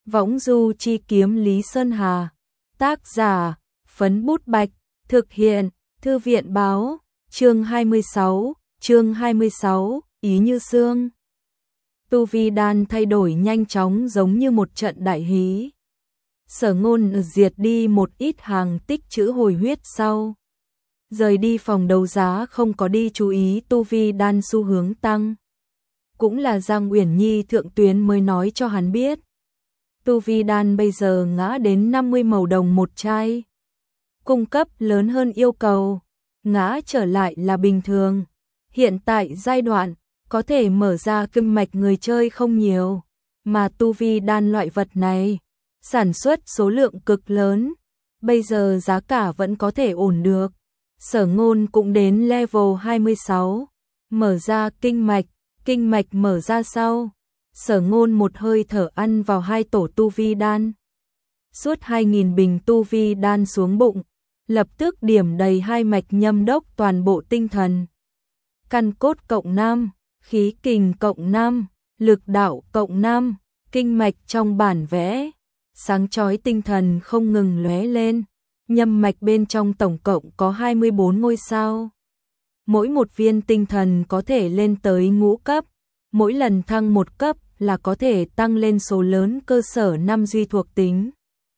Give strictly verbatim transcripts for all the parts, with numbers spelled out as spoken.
Võng du chi kiếm Lý Sơn Hà. Tác giả, Phấn Bút Bạch. Thực hiện, Thư viện Báo. Chương hai mươi sáu, chương hai mươi sáu, ý như xương. Tu vi đan thay đổi nhanh chóng giống như một trận đại hí. Sở Ngôn diệt đi một ít hàng tích trữ hồi huyết sau. Rời đi phòng đấu giá không có đi chú ý tu vi đan xu hướng tăng. Cũng là Giang Uyển Nhi thượng tuyến mới nói cho hắn biết. Tu vi đan bây giờ ngã đến năm mươi màu đồng một chai. Cung cấp lớn hơn yêu cầu, ngã trở lại là bình thường. Hiện tại giai đoạn, có thể mở ra kinh mạch người chơi không nhiều, mà tu vi đan loại vật này, sản xuất số lượng cực lớn, bây giờ giá cả vẫn có thể ổn được. Sở Ngôn cũng đến level hai mươi sáu, mở ra kinh mạch, kinh mạch mở ra sau. Sở Ngôn một hơi thở ăn vào hai tổ tu vi đan. Suốt hai nghìn bình tu vi đan xuống bụng, lập tức điểm đầy hai mạch nhâm đốc toàn bộ tinh thần. Căn cốt cộng năm, khí kình cộng năm, lực đạo cộng năm, kinh mạch trong bản vẽ, sáng chói tinh thần không ngừng lóe lên. Nhâm mạch bên trong tổng cộng có hai mươi bốn ngôi sao. Mỗi một viên tinh thần có thể lên tới ngũ cấp, mỗi lần thăng một cấp là có thể tăng lên số lớn cơ sở năm duy thuộc tính.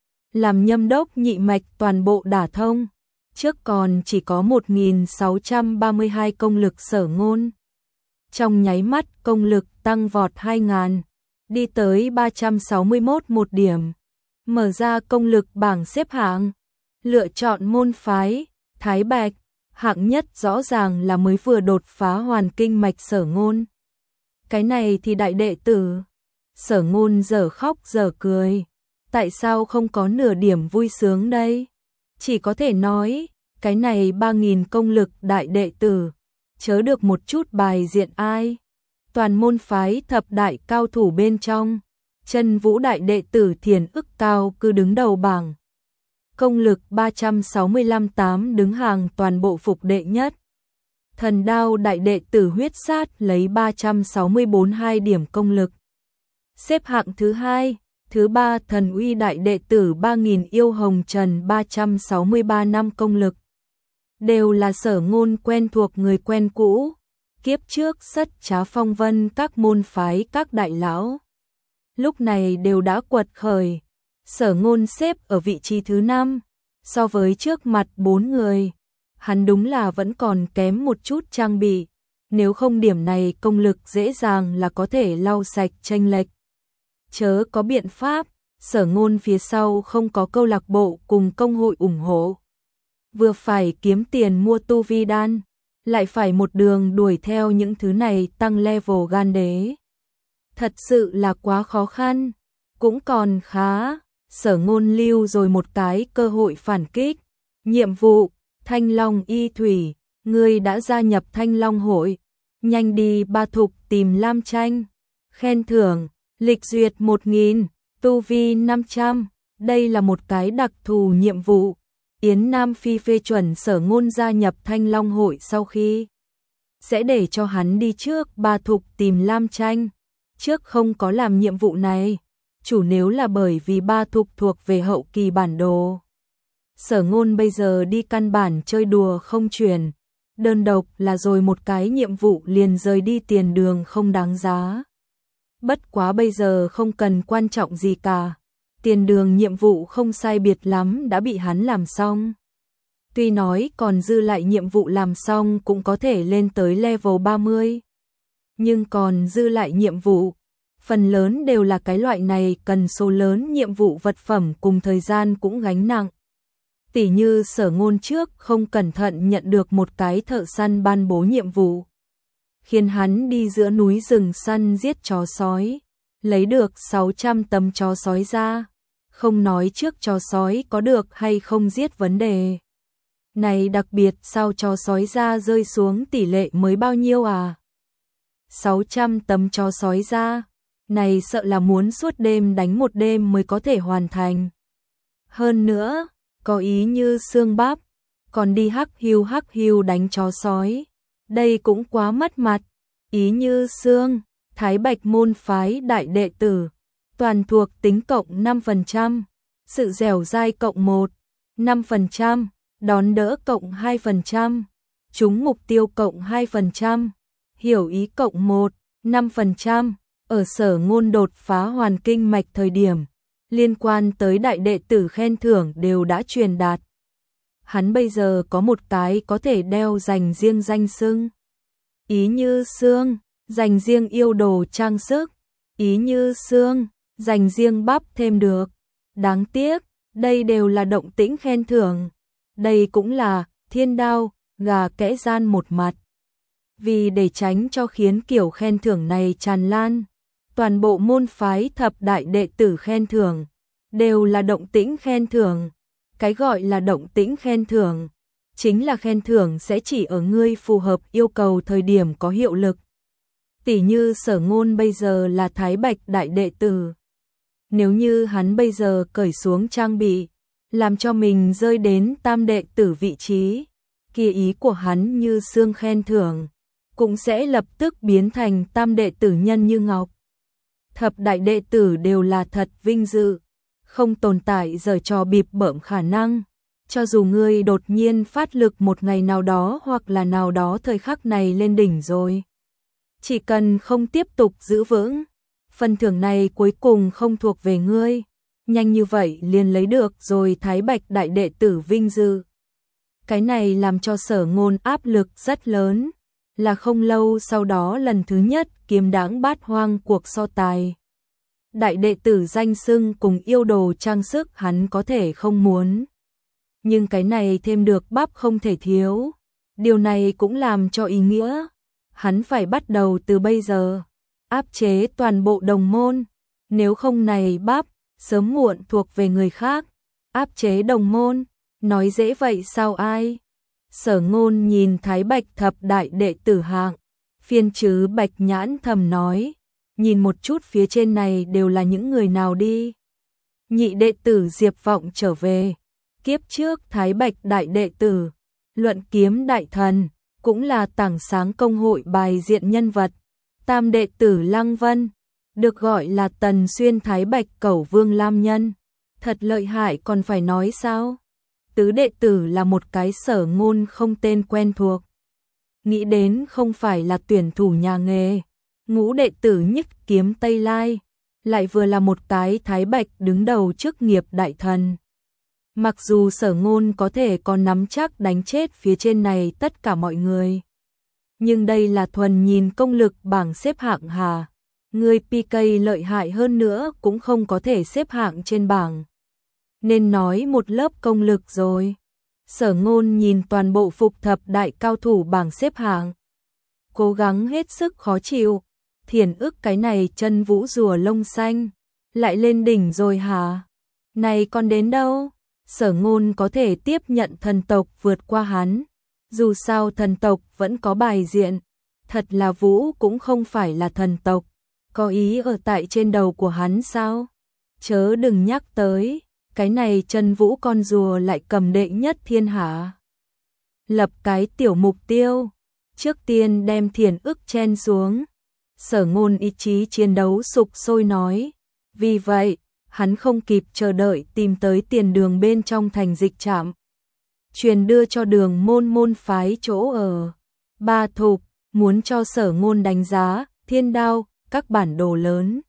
Làm nhâm đốc nhị mạch toàn bộ đả thông, trước còn chỉ có một nghìn sáu trăm ba mươi hai công lực Sở Ngôn. Trong nháy mắt công lực tăng vọt hai nghìn, đi tới ba trăm sáu mươi mốt một điểm. Mở ra công lực bảng xếp hạng, lựa chọn môn phái, Thái Bạch, hạng nhất rõ ràng là mới vừa đột phá hoàn kinh mạch Sở Ngôn. Cái này thì đại đệ tử. Sở Ngôn giờ khóc giờ cười. Tại sao không có nửa điểm vui sướng đây? Chỉ có thể nói, cái này ba nghìn công lực đại đệ tử, chớ được một chút bài diện ai. Toàn môn phái thập đại cao thủ bên trong, Chân Vũ đại đệ tử Thiền Ức Cao cứ đứng đầu bảng. Công lực ba trăm sáu mươi lăm tám đứng hàng toàn bộ phục đệ nhất. Thần Đao đại đệ tử Huyết Sát lấy ba trăm sáu mươi bốn hai điểm công lực, xếp hạng thứ hai. Thứ ba Thần Uy đại đệ tử ba nghìn Yêu Hồng Trần ba trăm sáu mươi ba năm công lực. Đều là Sở Ngôn quen thuộc người quen cũ, kiếp trước Sất Trá Phong Vân các môn phái các đại lão. Lúc này đều đã quật khởi. Sở Ngôn xếp ở vị trí thứ năm, so với trước mặt bốn người, hắn đúng là vẫn còn kém một chút trang bị, nếu không điểm này công lực dễ dàng là có thể lau sạch chênh lệch. Chớ có biện pháp, Sở Ngôn phía sau không có câu lạc bộ cùng công hội ủng hộ. Vừa phải kiếm tiền mua tu vi đan, lại phải một đường đuổi theo những thứ này tăng level gan đế. Thật sự là quá khó khăn, cũng còn khá. Sở Ngôn lưu rồi một cái cơ hội phản kích. Nhiệm vụ, Thanh Long Y Thủy, ngươi đã gia nhập Thanh Long hội, nhanh đi Ba Thục tìm Lam Tranh. Khen thưởng, lịch duyệt một nghìn, tu vi năm trăm, đây là một cái đặc thù nhiệm vụ. Yến Nam Phi phê chuẩn Sở Ngôn gia nhập Thanh Long hội sau khi sẽ để cho hắn đi trước Ba Thục tìm Lam Tranh. Trước không có làm nhiệm vụ này, chủ nếu là bởi vì Ba Thục thuộc về hậu kỳ bản đồ. Sở Ngôn bây giờ đi căn bản chơi đùa không chuyển, đơn độc là rồi một cái nhiệm vụ liền rời đi tiền đường không đáng giá. Bất quá bây giờ không cần quan trọng gì cả, tiền đường nhiệm vụ không sai biệt lắm đã bị hắn làm xong. Tuy nói còn dư lại nhiệm vụ làm xong cũng có thể lên tới level ba mươi, nhưng còn dư lại nhiệm vụ, phần lớn đều là cái loại này cần số lớn nhiệm vụ vật phẩm cùng thời gian cũng gánh nặng. Tỉ như Sở Ngôn trước không cẩn thận nhận được một cái thợ săn ban bố nhiệm vụ, khiến hắn đi giữa núi rừng săn giết chó sói, lấy được sáu trăm tấm chó sói ra. Không nói trước chó sói có được hay không giết vấn đề này, đặc biệt sao chó sói ra rơi xuống tỷ lệ mới bao nhiêu à? sáu trăm tấm chó sói ra, này sợ là muốn suốt đêm đánh một đêm mới có thể hoàn thành. Hơn nữa, có ý như xương bắp, còn đi hắc hiu hắc hiu đánh chó sói, đây cũng quá mất mặt. Ý như xương, Thái Bạch môn phái đại đệ tử, toàn thuộc tính cộng năm phần trăm, sự dẻo dai cộng một, năm phần trăm, đón đỡ cộng hai phần trăm, trúng mục tiêu cộng hai phần trăm, hiểu ý cộng một, năm phần trăm. Ở Sở Ngôn đột phá hoàn kinh mạch thời điểm, liên quan tới đại đệ tử khen thưởng đều đã truyền đạt. Hắn bây giờ có một cái có thể đeo dành riêng danh xưng. Ý Như Sương, dành riêng yêu đồ trang sức. Ý Như Sương, dành riêng bắp thêm được. Đáng tiếc, đây đều là động tĩnh khen thưởng. Đây cũng là thiên đao, gà kẽ gian một mặt. Vì để tránh cho khiến kiểu khen thưởng này tràn lan, toàn bộ môn phái thập đại đệ tử khen thưởng đều là động tĩnh khen thưởng. Cái gọi là động tĩnh khen thưởng chính là khen thưởng sẽ chỉ ở ngươi phù hợp yêu cầu thời điểm có hiệu lực. Tỉ như Sở Ngôn bây giờ là Thái Bạch đại đệ tử. Nếu như hắn bây giờ cởi xuống trang bị, làm cho mình rơi đến tam đệ tử vị trí, kia ý của hắn Như Sương khen thưởng cũng sẽ lập tức biến thành tam đệ tử Nhân Như Ngọc. Thập đại đệ tử đều là thật vinh dự, không tồn tại giở trò bịp bợm khả năng. Cho dù ngươi đột nhiên phát lực một ngày nào đó hoặc là nào đó thời khắc này lên đỉnh rồi, chỉ cần không tiếp tục giữ vững, phần thưởng này cuối cùng không thuộc về ngươi, nhanh như vậy liền lấy được rồi Thái Bạch đại đệ tử vinh dự. Cái này làm cho Sở Ngôn áp lực rất lớn, là không lâu sau đó lần thứ nhất kiếm đãng bát hoang cuộc so tài. Đại đệ tử danh xưng cùng yêu đồ trang sức hắn có thể không muốn, nhưng cái này thêm được bắp không thể thiếu. Điều này cũng làm cho ý nghĩa hắn phải bắt đầu từ bây giờ áp chế toàn bộ đồng môn, nếu không này bắp sớm muộn thuộc về người khác. Áp chế đồng môn, nói dễ vậy sao ai? Sở Ngôn nhìn Thái Bạch thập đại đệ tử hạng, phiên chứ Bạch Nhãn thầm nói, nhìn một chút phía trên này đều là những người nào đi. Nhị đệ tử Diệp Vọng trở về, kiếp trước Thái Bạch đại đệ tử, luận kiếm đại thần, cũng là tảng sáng công hội bài diện nhân vật. Tam đệ tử Lăng Vân, được gọi là Tần Xuyên Thái Bạch Cẩu Vương Lam Nhân, thật lợi hại còn phải nói sao? Tứ đệ tử là một cái Sở Ngôn không tên quen thuộc, nghĩ đến không phải là tuyển thủ nhà nghề. Ngũ đệ tử Nhất Kiếm Tây Lai, lại vừa là một cái Thái Bạch đứng đầu chức nghiệp đại thần. Mặc dù Sở Ngôn có thể còn nắm chắc đánh chết phía trên này tất cả mọi người, nhưng đây là thuần nhìn công lực bảng xếp hạng hà. Người pê ca lợi hại hơn nữa cũng không có thể xếp hạng trên bảng, nên nói một lớp công lực rồi. Sở Ngôn nhìn toàn bộ phục thập đại cao thủ bảng xếp hạng, cố gắng hết sức khó chịu. Thiền ức cái này chân vũ rùa lông xanh, lại lên đỉnh rồi hả? Này còn đến đâu? Sở Ngôn có thể tiếp nhận thần tộc vượt qua hắn. Dù sao thần tộc vẫn có bài diện. Thật là vũ cũng không phải là thần tộc. Có ý ở tại trên đầu của hắn sao? Chớ đừng nhắc tới. Cái này chân vũ con rùa lại cầm đệ nhất thiên hạ. Lập cái tiểu mục tiêu. Trước tiên đem thiền ức chen xuống. Sở Ngôn ý chí chiến đấu sục sôi nói. Vì vậy, hắn không kịp chờ đợi tìm tới tiền đường bên trong thành dịch trạm, truyền đưa cho Đường môn môn phái chỗ ở. Ba Thục muốn cho Sở Ngôn đánh giá thiên đao, các bản đồ lớn.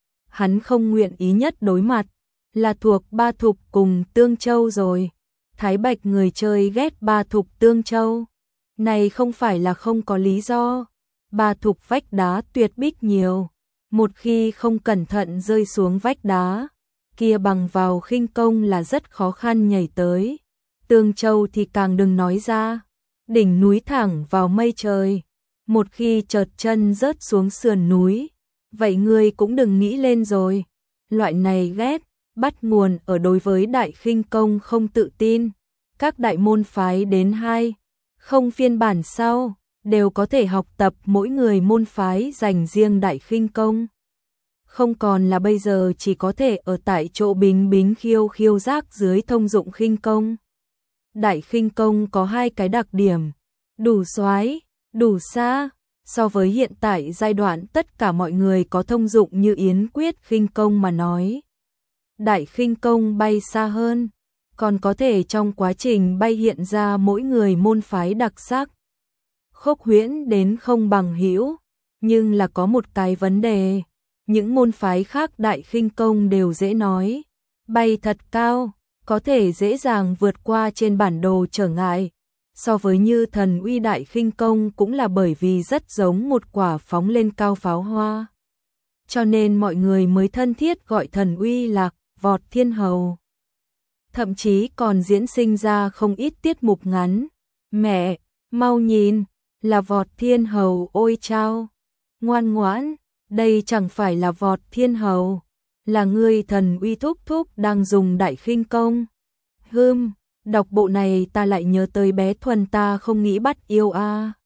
Hắn không nguyện ý nhất đối mặt, là thuộc Ba Thục cùng Tương Châu rồi. Thái Bạch người chơi ghét Ba Thục Tương Châu. Này không phải là không có lý do. Ba Thục vách đá tuyệt bích nhiều, một khi không cẩn thận rơi xuống vách đá, kia bằng vào khinh công là rất khó khăn nhảy tới. Tương Châu thì càng đừng nói ra, đỉnh núi thẳng vào mây trời, một khi chợt chân rớt xuống sườn núi, vậy ngươi cũng đừng nghĩ lên rồi. Loại này ghét, bắt nguồn ở đối với đại khinh công không tự tin. Các đại môn phái đến hai, không phiên bản sau, đều có thể học tập mỗi người môn phái dành riêng đại khinh công. Không còn là bây giờ chỉ có thể ở tại chỗ bính bính khiêu khiêu giác dưới thông dụng khinh công. Đại khinh công có hai cái đặc điểm, đủ xoái, đủ xa. So với hiện tại giai đoạn tất cả mọi người có thông dụng như yến quyết khinh công mà nói, đại khinh công bay xa hơn, còn có thể trong quá trình bay hiện ra mỗi người môn phái đặc sắc. Khốc Huyễn đến không bằng Hữu, nhưng là có một cái vấn đề, những môn phái khác đại khinh công đều dễ nói, bay thật cao, có thể dễ dàng vượt qua trên bản đồ trở ngại. So với Như Thần Uy đại khinh công cũng là bởi vì rất giống một quả phóng lên cao pháo hoa, cho nên mọi người mới thân thiết gọi Thần Uy là Vọt Thiên Hầu. Thậm chí còn diễn sinh ra không ít tiết mục ngắn. Mẹ, mau nhìn, là Vọt Thiên Hầu ôi chao. Ngoan ngoãn, đây chẳng phải là Vọt Thiên Hầu, là ngươi Thần Uy thúc thúc đang dùng đại khinh công. Hừm, đọc bộ này ta lại nhớ tới bé Thuần ta không nghĩ bắt yêu a. À.